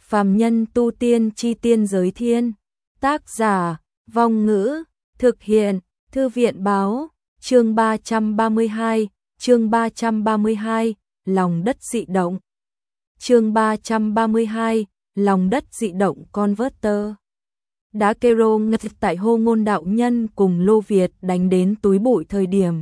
Phàm nhân tu tiên chi tiên giới thiên. Tác giả, Vong Ngữ, thực hiện, Thư viện báo, chương 332, lòng đất dị động. Chương 332, lòng đất dị động Converter. Đá Kero ngất tại hô ngôn đạo nhân cùng Lô Việt đánh đến túi bụi thời điểm.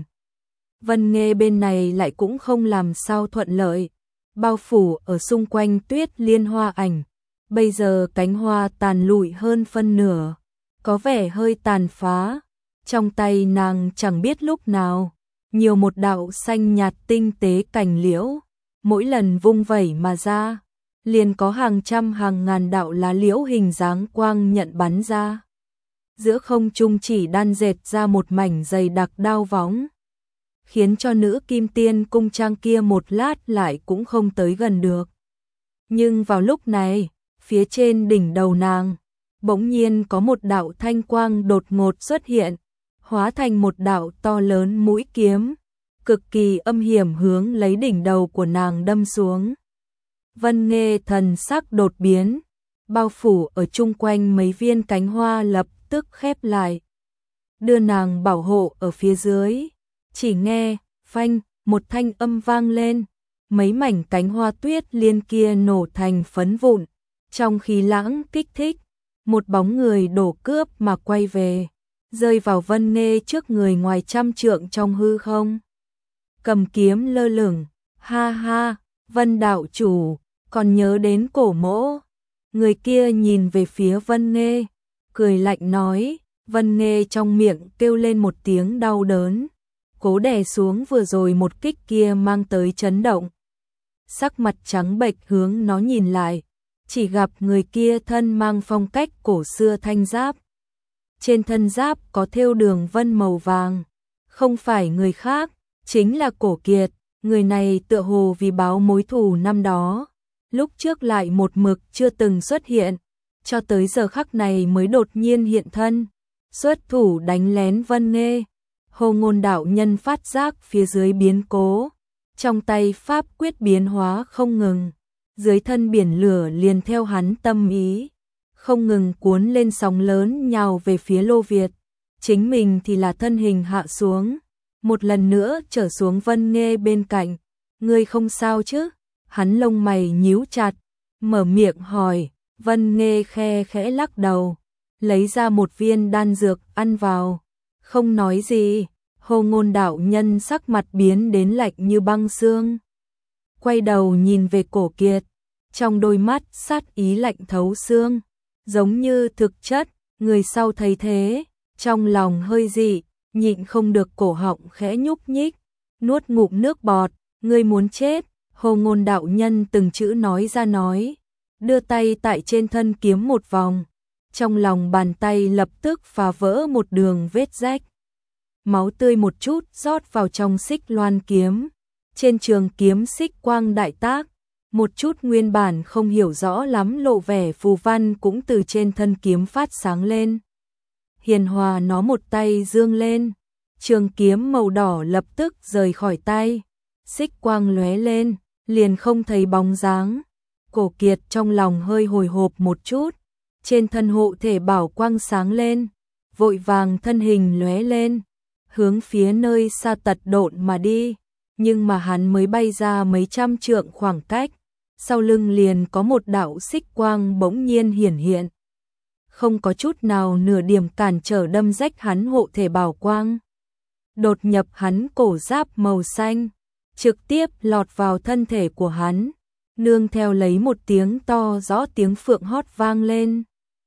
Vân Nghê bên này lại cũng không làm sao thuận lợi, bao phủ ở xung quanh tuyết liên hoa ảnh. Bây giờ cánh hoa tàn lụi hơn phân nửa, có vẻ hơi tàn phá. Trong tay nàng chẳng biết lúc nào, nhiều một đạo xanh nhạt tinh tế cành liễu, mỗi lần vung vẩy mà ra, liền có hàng trăm hàng ngàn đạo lá liễu hình dáng quang nhận bắn ra. Giữa không trung chỉ đan dệt ra một mảnh dày đặc đao võng, khiến cho nữ kim tiên cung trang kia một lát lại cũng không tới gần được. Nhưng vào lúc này, phía trên đỉnh đầu nàng, bỗng nhiên có một đạo thanh quang đột ngột xuất hiện, hóa thành một đạo to lớn mũi kiếm, cực kỳ âm hiểm hướng lấy đỉnh đầu của nàng đâm xuống. Vân Nghê thần sắc đột biến, bao phủ ở chung quanh mấy viên cánh hoa lập tức khép lại, đưa nàng bảo hộ ở phía dưới. Chỉ nghe, phanh, một thanh âm vang lên, mấy mảnh cánh hoa tuyết liên kia nổ thành phấn vụn, trong khí lãng kích thích, một bóng người đổ cướp mà quay về, rơi vào Vân Nghê trước người ngoài trăm trượng trong hư không. Cầm kiếm lơ lửng, ha ha, Vân đạo chủ, còn nhớ đến cổ mỗ. Người kia nhìn về phía Vân Nghê, cười lạnh nói. Vân Nghê trong miệng kêu lên một tiếng đau đớn, cố đè xuống vừa rồi một kích kia mang tới chấn động. Sắc mặt trắng bệch hướng nó nhìn lại, chỉ gặp người kia thân mang phong cách cổ xưa thanh giáp. Trên thân giáp có thêu đường vân màu vàng, không phải người khác, chính là Cổ Kiệt. Người này tựa hồ vì báo mối thù năm đó, lúc trước lại một mực chưa từng xuất hiện, cho tới giờ khắc này mới đột nhiên hiện thân, xuất thủ đánh lén Vân Nghê. Hô Ngôn đạo nhân phát giác phía dưới biến cố, trong tay pháp quyết biến hóa không ngừng, dưới thân biển lửa liền theo hắn tâm ý, không ngừng cuốn lên sóng lớn nhào về phía Lô Việt. Chính mình thì là thân hình hạ xuống, một lần nữa trở xuống Vân Nghê bên cạnh. Ngươi không sao chứ? Hắn lông mày nhíu chặt, mở miệng hỏi. Vân Nghê khe khẽ lắc đầu, lấy ra một viên đan dược ăn vào, không nói gì. Hô Ngôn đạo nhân sắc mặt biến đến lạnh như băng xương, quay đầu nhìn về Cổ Kiệt, trong đôi mắt sát ý lạnh thấu xương, giống như thực chất. Người sau thấy thế, trong lòng hơi dị, nhịn không được cổ họng khẽ nhúc nhích, nuốt ngụm nước bọt. Ngươi muốn chết? Hô Ngôn đạo nhân từng chữ nói ra nói, đưa tay tại trên thân kiếm một vòng, trong lòng bàn tay lập tức phá vỡ một đường vết rách, máu tươi một chút rót vào trong xích loan kiếm. Trên trường kiếm xích quang đại tác, một chút nguyên bản không hiểu rõ lắm lộ vẻ phù văn cũng từ trên thân kiếm phát sáng lên. Hiền hòa nó một tay dương lên, trường kiếm màu đỏ lập tức rời khỏi tay, xích quang lóe lên, liền không thấy bóng dáng. Cổ Kiệt trong lòng hơi hồi hộp một chút, trên thân hộ thể bảo quang sáng lên, vội vàng thân hình lóe lên, hướng phía nơi xa tật độn mà đi. Nhưng mà hắn mới bay ra mấy trăm trượng khoảng cách, sau lưng liền có một đạo xích quang bỗng nhiên hiển hiện, không có chút nào nửa điểm cản trở đâm rách hắn hộ thể bảo quang, đột nhập hắn cổ giáp màu xanh, trực tiếp lọt vào thân thể của hắn, nương theo lấy một tiếng to rõ tiếng phượng hót vang lên.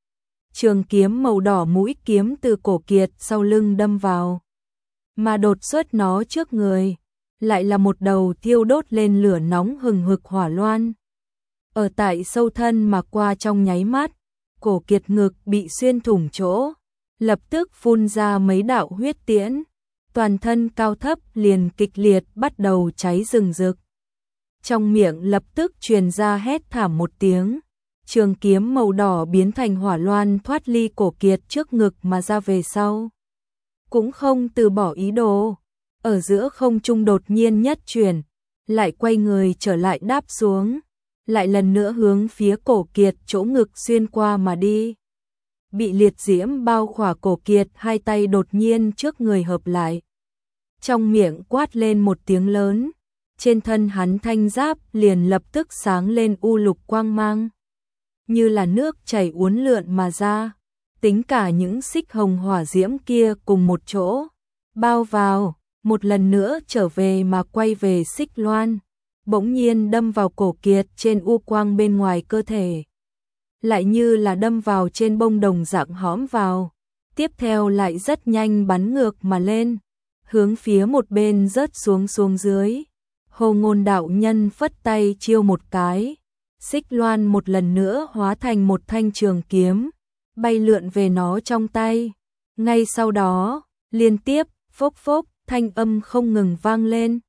Trường kiếm màu đỏ mũi kiếm từ Cổ Kiệt sau lưng đâm vào, mà đột xuất nó trước người, lại là một đầu thiêu đốt lên lửa nóng hừng hực hỏa loan. Ở tại sâu thân mà qua trong nháy mắt, Cổ Kiệt ngực bị xuyên thủng chỗ, lập tức phun ra mấy đạo huyết tiễn, toàn thân cao thấp liền kịch liệt bắt đầu cháy rừng rực. Trong miệng lập tức truyền ra hét thảm một tiếng, trường kiếm màu đỏ biến thành hỏa loan thoát ly Cổ Kiệt trước ngực mà ra về sau. Cũng không từ bỏ ý đồ, ở giữa không trung đột nhiên nhất chuyển, lại quay người trở lại đáp xuống, lại lần nữa hướng phía Cổ Kiệt chỗ ngực xuyên qua mà đi. Bị liệt diễm bao khỏa Cổ Kiệt, hai tay đột nhiên trước người hợp lại. Trong miệng quát lên một tiếng lớn, trên thân hắn thanh giáp liền lập tức sáng lên u lục quang mang, như là nước chảy uốn lượn mà ra, tính cả những xích hồng hỏa diễm kia cùng một chỗ, bao vào, một lần nữa trở về mà quay về xích loan, bỗng nhiên đâm vào Cổ Kiệt trên u quang bên ngoài cơ thể. Lại như là đâm vào trên bông đồng dạng hõm vào, tiếp theo lại rất nhanh bắn ngược mà lên, hướng phía một bên rớt xuống dưới. Hồ Ngôn đạo nhân phất tay chiêu một cái, xích loan một lần nữa hóa thành một thanh trường kiếm, bay lượn về nó trong tay. Ngay sau đó, liên tiếp, phốc phốc, thanh âm không ngừng vang lên.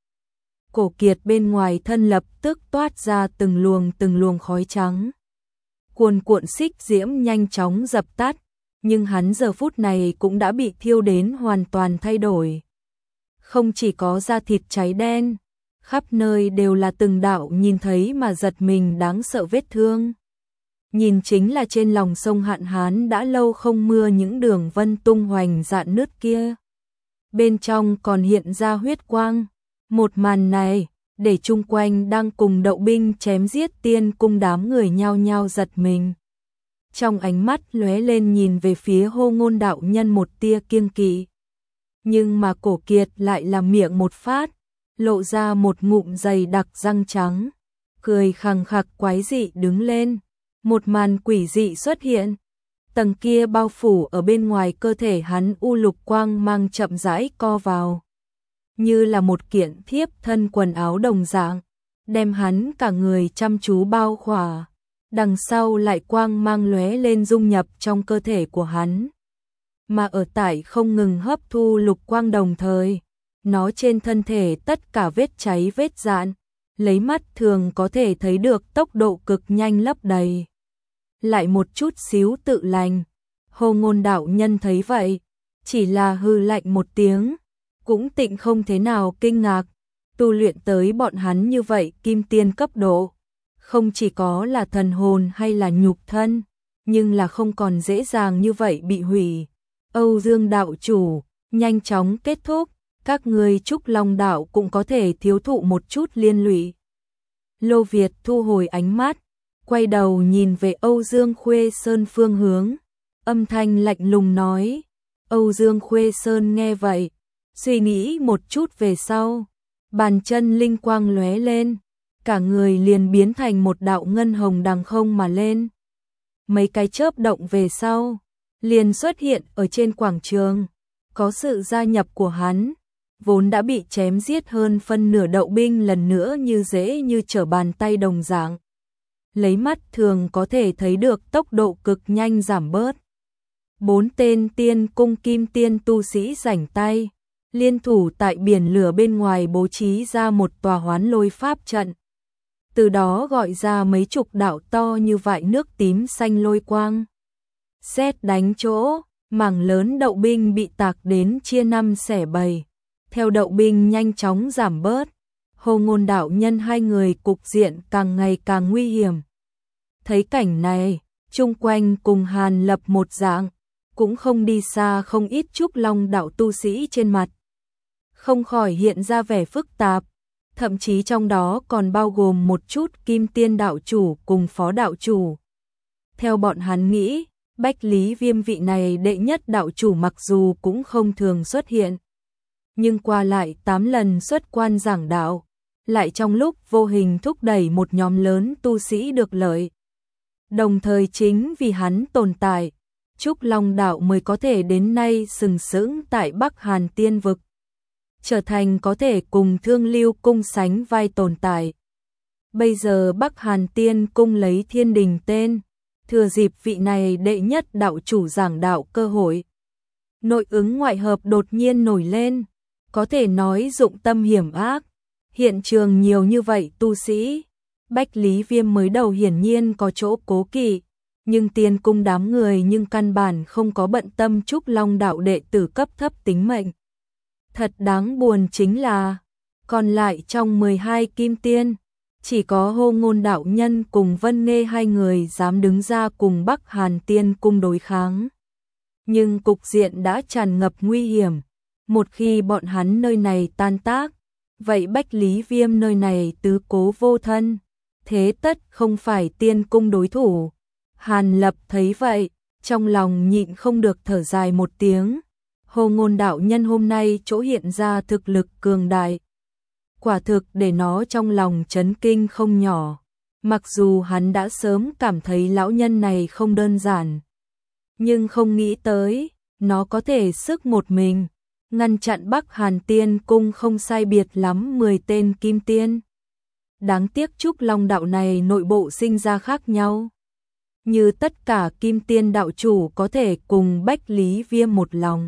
Cổ Kiệt bên ngoài thân lập tức toát ra từng luồng khói trắng. Cuồn cuộn xích diễm nhanh chóng dập tắt, nhưng hắn giờ phút này cũng đã bị thiêu đến hoàn toàn thay đổi. Không chỉ có da thịt cháy đen, khắp nơi đều là từng đạo nhìn thấy mà giật mình đáng sợ vết thương. Nhìn chính là trên lòng sông Hạn Hán đã lâu không mưa những đường vân tung hoành rạn nứt kia. Bên trong còn hiện ra huyết quang. Một màn này, để chung quanh đang cùng Đậu binh chém giết Tiên Cung đám người nhao nhao giật mình. Trong ánh mắt lóe lên nhìn về phía Hồ Ngôn đạo nhân một tia kiêng kỵ. Nhưng mà Cổ Kiệt lại là miệng một phát, lộ ra một ngụm dày đặc răng trắng, cười khằng khặc quái dị đứng lên. Một màn quỷ dị xuất hiện, tầng kia bao phủ ở bên ngoài cơ thể hắn u lục quang mang chậm rãi co vào, như là một kiện thiếp thân quần áo đồng dạng, đem hắn cả người chăm chú bao khỏa. Đằng sau lại quang mang lóe lên dung nhập trong cơ thể của hắn. Mà ở tại không ngừng hấp thu lục quang đồng thời, nó trên thân thể tất cả vết cháy vết rạn, lấy mắt thường có thể thấy được tốc độ cực nhanh lấp đầy. Lại một chút xíu tự lành. Hồ Ngôn đạo nhân thấy vậy, chỉ là hừ lạnh một tiếng, cũng tịnh không thế nào kinh ngạc. Tu luyện tới bọn hắn như vậy kim tiên cấp độ, không chỉ có là thần hồn hay là nhục thân, nhưng là không còn dễ dàng như vậy bị hủy. Âu Dương đạo chủ, nhanh chóng kết thúc, các ngươi Trúc Long đạo cũng có thể thiếu thụ một chút liên lụy. Lô Việt thu hồi ánh mắt, quay đầu nhìn về Âu Dương Khuê Sơn phương hướng, âm thanh lạnh lùng nói. Âu Dương Khuê Sơn nghe vậy, suy nghĩ một chút về sau, bàn chân linh quang lóe lên, cả người liền biến thành một đạo ngân hồng đằng không mà lên. Mấy cái chớp động về sau, liền xuất hiện ở trên quảng trường. Có sự gia nhập của hắn, vốn đã bị chém giết hơn phân nửa Đậu binh lần nữa như dễ như trở bàn tay đồng dạng. Lấy mắt thường có thể thấy được tốc độ cực nhanh giảm bớt. 4 tên Tiên Cung kim tiên tu sĩ rảnh tay, liên thủ tại biển lửa bên ngoài bố trí ra một tòa hoán lôi pháp trận. Từ đó gọi ra mấy chục đạo to như vại nước tím xanh lôi quang. Sét đánh chỗ, mảng lớn Đậu binh bị tạc đến chia năm xẻ bảy. Theo Đậu binh nhanh chóng giảm bớt, Hồ Ngôn đạo nhân hai người cục diện càng ngày càng nguy hiểm. Thấy cảnh này, chung quanh cùng Hàn Lập một dạng, cũng không đi xa không ít Trúc Long đạo tu sĩ trên mặt. Không khỏi hiện ra vẻ phức tạp, thậm chí trong đó còn bao gồm một chút kim tiên đạo chủ cùng phó đạo chủ. Theo bọn hắn nghĩ, Bách Lý Viêm vị này đệ nhất đạo chủ mặc dù cũng không thường xuất hiện, nhưng qua lại 8 lần xuất quan giảng đạo, lại trong lúc vô hình thúc đẩy một nhóm lớn tu sĩ được lợi. Đồng thời chính vì hắn tồn tại, Trúc Long đạo mới có thể đến nay sừng sững tại Bắc Hàn Tiên vực, trở thành có thể cùng Thương Lưu cung sánh vai tồn tại. Bây giờ Bắc Hàn Tiên cung lấy Thiên Đình tên, thừa dịp vị này đệ nhất đạo chủ giảng đạo cơ hội. Nội ứng ngoại hợp đột nhiên nổi lên, có thể nói dụng tâm hiểm ác. Hiện trường nhiều như vậy tu sĩ, Bách Lý Viêm mới đầu hiển nhiên có chỗ cố kỵ, nhưng Tiên Cung đám người nhưng căn bản không có bận tâm Trúc Long đạo đệ tử cấp thấp tính mệnh. Thật đáng buồn chính là, còn lại trong 12 kim tiên, Chỉ có Hô Ngôn đạo nhân cùng Vân Nghê hai người dám đứng ra cùng Bắc Hàn Tiên Cung đối kháng. Nhưng cục diện đã tràn ngập nguy hiểm, một khi bọn hắn nơi này tan tác, vậy Bách Lý Viêm nơi này tứ cố vô thân, thế tất không phải Tiên Cung đối thủ. Hàn Lập thấy vậy, trong lòng nhịn không được thở dài một tiếng. Hô Ngôn đạo nhân hôm nay chỗ hiện ra thực lực cường đại, quả thực để nó trong lòng chấn kinh không nhỏ. Mặc dù hắn đã sớm cảm thấy lão nhân này không đơn giản, nhưng không nghĩ tới nó có thể sức một mình ngăn chặn Bắc Hàn Tiên Cung không sai biệt lắm 10 tên kim tiên. Đáng tiếc Trúc Long đạo này nội bộ sinh ra khác nhau. Như tất cả kim tiên đạo chủ có thể cùng Bách Lý Viêm một lòng,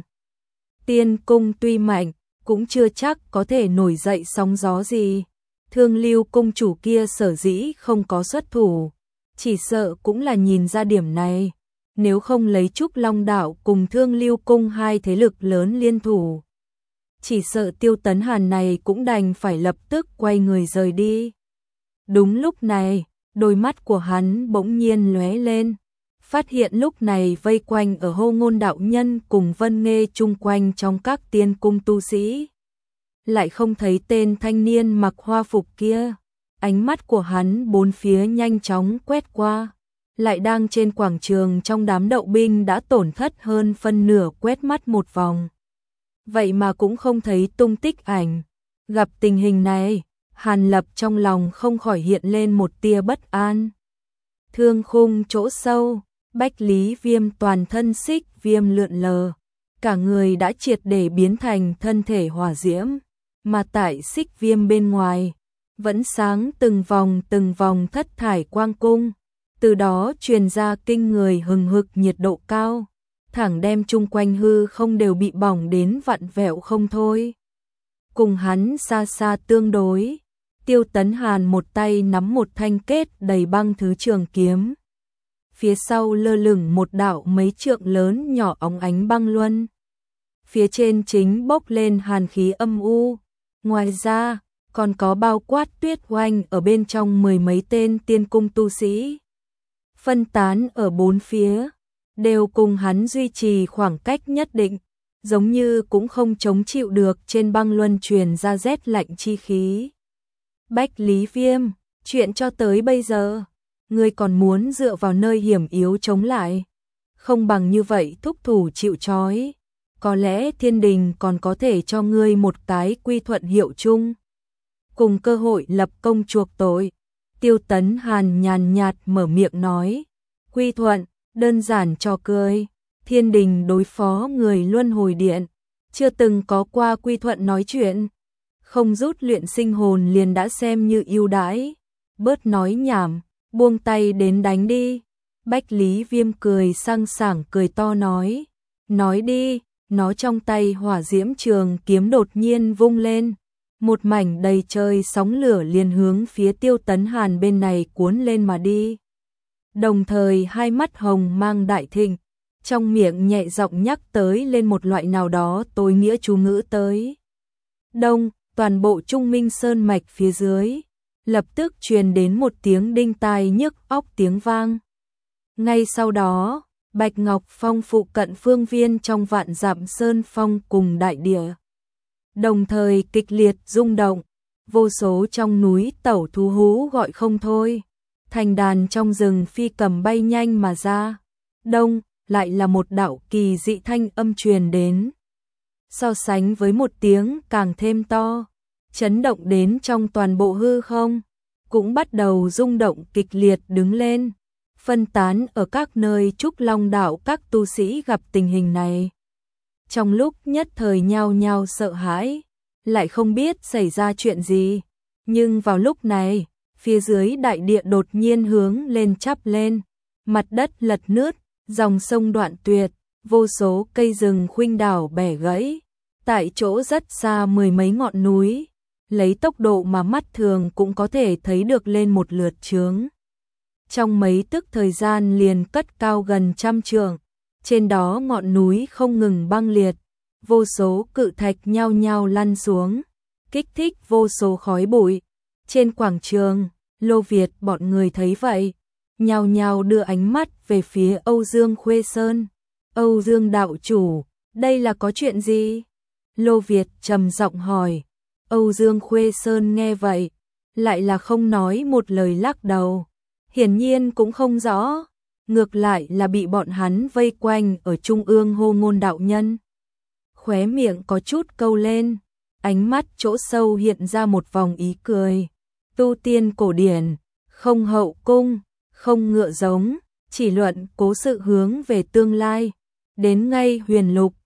Tiên Cung tuy mạnh, cũng chưa chắc có thể nổi dậy sóng gió gì. Thương Lưu cung chủ kia sở dĩ không có xuất thủ, chỉ sợ cũng là nhìn ra điểm này. Nếu không lấy Trúc Long đạo cùng Thương Lưu cung hai thế lực lớn liên thủ, chỉ sợ Tiêu Tấn Hàn này cũng đành phải lập tức quay người rời đi. Đúng lúc này, đôi mắt của hắn bỗng nhiên lóe lên, phát hiện lúc này vây quanh ở Hô Ngôn đạo nhân cùng Vân Nghê chung quanh trong các tiên cung tu sĩ, lại không thấy tên thanh niên mặc hoa phục kia. Ánh mắt của hắn bốn phía nhanh chóng quét qua, lại đang trên quảng trường trong đám đậu binh đã tổn thất hơn phân nửa quét mắt một vòng. Vậy mà cũng không thấy tung tích ảnh. Gặp tình hình này, Hàn Lập trong lòng không khỏi hiện lên một tia bất an. Thương khung chỗ sâu, Bách Lý Viêm toàn thân xích viêm lượn lờ, cả người đã triệt để biến thành thân thể hỏa diễm, mà tại xích viêm bên ngoài vẫn sáng từng vòng thất thải quang cung, từ đó truyền ra kinh người hừng hực nhiệt độ cao, thẳng đem chung quanh hư không đều bị bỏng đến vặn vẹo không thôi. Cùng hắn xa xa tương đối, Tiêu Tấn Hàn một tay nắm một thanh kết đầy băng thứ trường kiếm, phía sau lơ lửng một đạo mấy trượng lớn nhỏ óng ánh băng luân, phía trên chính bốc lên hàn khí âm u. Ngoài ra, còn có bao quát tuyết oanh ở bên trong mười mấy tên tiên cung tu sĩ, phân tán ở bốn phía, đều cùng hắn duy trì khoảng cách nhất định, giống như cũng không chống chịu được trên băng luân truyền ra rét lạnh chi khí. Bách Lý Viêm, chuyện cho tới bây giờ, ngươi còn muốn dựa vào nơi hiểm yếu chống lại, không bằng như vậy thúc thủ chịu trói, có lẽ thiên đình còn có thể cho ngươi một cái quy thuận hiệu chung, cùng cơ hội lập công chuộc tội. Tiêu Tấn Hàn nhàn nhạt mở miệng nói, quy thuận, đơn giản trò cười, thiên đình đối phó người luân hồi điện, chưa từng có qua quy thuận nói chuyện, không rút luyện sinh hồn liền đã xem như ưu đãi, bớt nói nhảm, buông tay đến đánh đi. Bách Lý Viêm cười sang sảng cười to nói đi. Nó trong tay hỏa diễm trường kiếm đột nhiên vung lên, một mảnh đầy trời sóng lửa liền hướng phía Tiêu Tấn Hàn bên này cuốn lên mà đi. Đồng thời hai mắt hồng mang đại thịnh, trong miệng nhẹ giọng nhắc tới lên một loại nào đó tối nghĩa chú ngữ tới. Đông, toàn bộ Trung Minh Sơn mạch phía dưới, lập tức truyền đến một tiếng đinh tai nhức óc tiếng vang. Ngay sau đó, Bạch Ngọc Phong phụ cận phương viên trong vạn dặm sơn phong cùng đại địa, đồng thời kịch liệt rung động, vô số trong núi tẩu thú hú gọi không thôi, thành đàn trong rừng phi cầm bay nhanh mà ra. Đông, lại là một đạo kỳ dị thanh âm truyền đến, so sánh với một tiếng càng thêm to, chấn động đến trong toàn bộ hư không, cũng bắt đầu rung động kịch liệt đứng lên. Phân tán ở các nơi Trúc Long đạo các tu sĩ gặp tình hình này, trong lúc nhất thời nhao nhao sợ hãi, lại không biết xảy ra chuyện gì. Nhưng vào lúc này, phía dưới đại địa đột nhiên hướng lên chắp lên, mặt đất lật nứt, dòng sông đoạn tuyệt, vô số cây rừng khuynh đảo bẻ gãy, tại chỗ rất xa mười mấy ngọn núi, lấy tốc độ mà mắt thường cũng có thể thấy được lên một lượt chướng. Trong mấy tức thời gian liền cất cao gần 100 trượng, trên đó ngọn núi không ngừng băng liệt, vô số cự thạch nhao nhao lăn xuống, kích thích vô số khói bụi. Trên quảng trường, Lô Việt bọn người thấy vậy, nhao nhao đưa ánh mắt về phía Âu Dương Khuê Sơn. Âu Dương đạo chủ, đây là có chuyện gì? Lô Việt trầm giọng hỏi. Âu Dương Khuê Sơn nghe vậy, lại là không nói một lời lắc đầu. Hiển nhiên cũng không rõ, ngược lại là bị bọn hắn vây quanh ở trung ương hô ngôn đạo nhân. Khóe miệng có chút câu lên, ánh mắt chỗ sâu hiện ra một vòng ý cười. Tu tiên cổ điển, không hậu cung, không ngựa giống, chỉ luận cố sự hướng về tương lai. Đến ngay huyền lục,